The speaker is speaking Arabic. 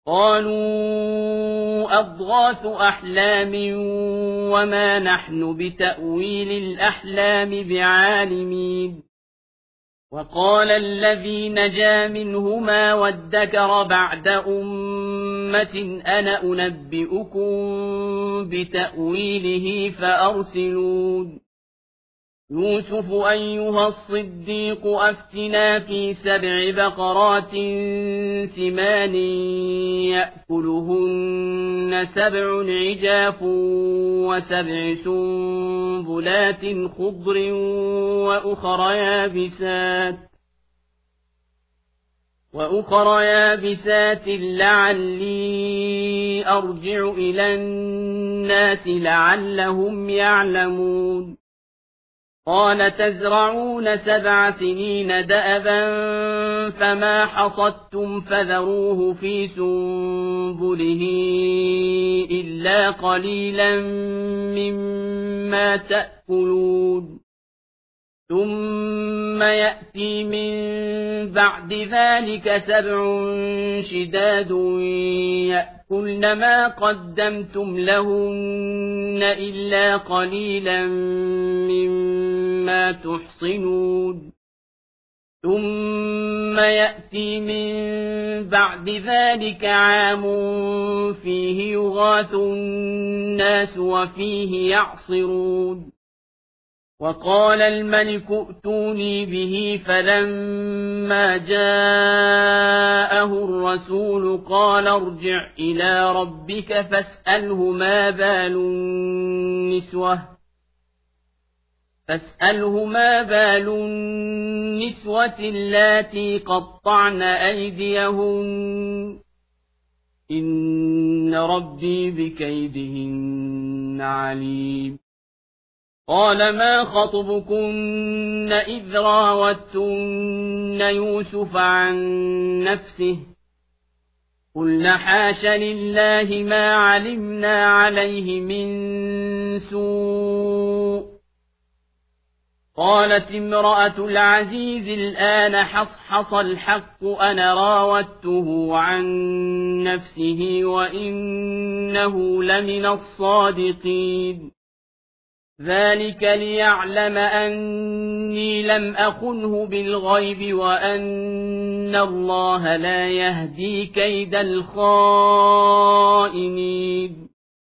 قالوا أضغاث أحلام وما نحن بتأويل الأحلام بعالمين. وقال الذي نجا منهما وادكر بعد أمة أنا أنبئكم بتأويله فأرسلون. يوسف أيها الصديق أفتنا في 7 بقرات سمان يأكلهن 7 عجاف و7 سنبلات خضر وأخر يابسات لعلي أرجع إلى الناس لعلهم يعلمون. قال تزرعون 7 سنين دأبا فما حصدتم فذروه في سنبله إلا قليلا مما تأكلون. ثم يأتي من بعد ذلك 7 شداد يأكلن ما قدمتم لهن إلا قليلا مما تحصنون. ثم يأتي من بعد ذلك عام فيه يغاث الناس وفيه يعصرون. وقال الملك ائتوني به فلما جاءه الرسول قال ارجع إلى ربك فاسأله ما بال النسوة اللاتي قطعن أيديهن إن ربي بكيدهن عليم. قال ما خطبكن إذ راوتن يوسف عن نفسه قلن حاش لله ما علمنا عليه من سوء. قالت امرأة العزيز الآن حصحص الحق أنا راودته عن نفسه وإنه لمن الصادقين. ذلك ليعلم أني لم أخنه بالغيب وأن الله لا يهدي كيد الخائنين.